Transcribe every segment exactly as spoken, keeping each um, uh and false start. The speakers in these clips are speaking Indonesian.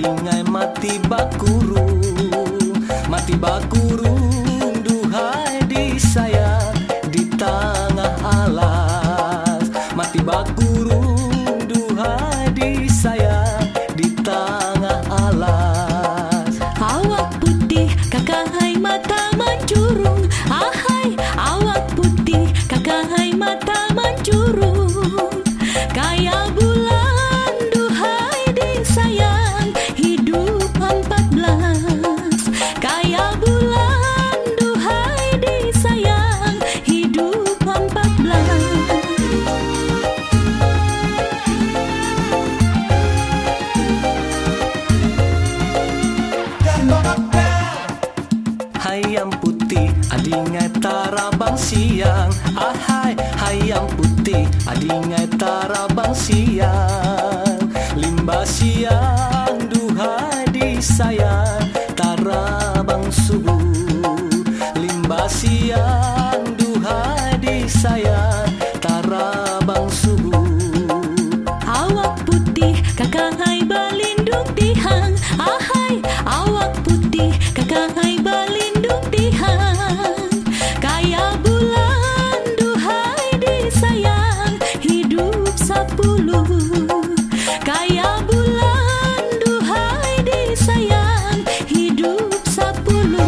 adingai mati bakurung, mati bakurung, duhai di saya di tengah alas. Mati bakurung, duhai di saya di tengah alas. Awak putih kakahai mata mencurung, ahai awak putih kakahai mata mencurung. Kayak bulan duhai disayang hidup empat belas. Kayak bulan duhai disayang hidup empat belas. Hayam putih adingai tarabang siang, ahai hayam putih adingai tarabang siang. Limbah siang duhai disayang tarabang subuh. Limbah siang duhai disayang tarabang subuh. Awak putih kakahai balindung tihang, ahai awak putih kakahai balindung tihang. Kayak bulan duhai disayang hidup sepuluh. Kayak bulan duhai disayang hidup sepuluh.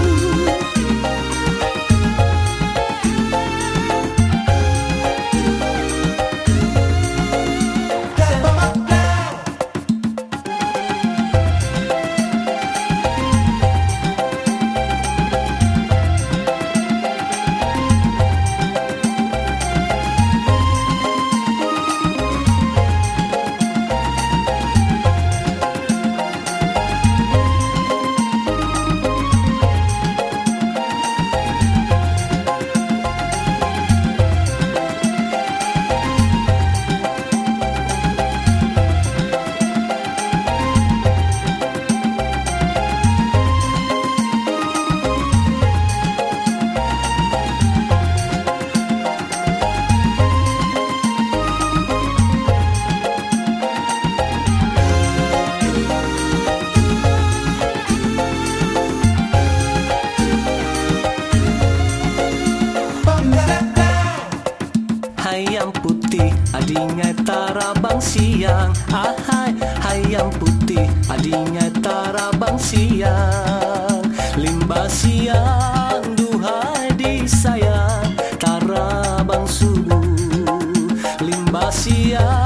Hayam putih adingai tarabang siang, ahai hayam putih adingai tarabang siang. Limbah siang duhai disayang tarabang subuh. Limbah siang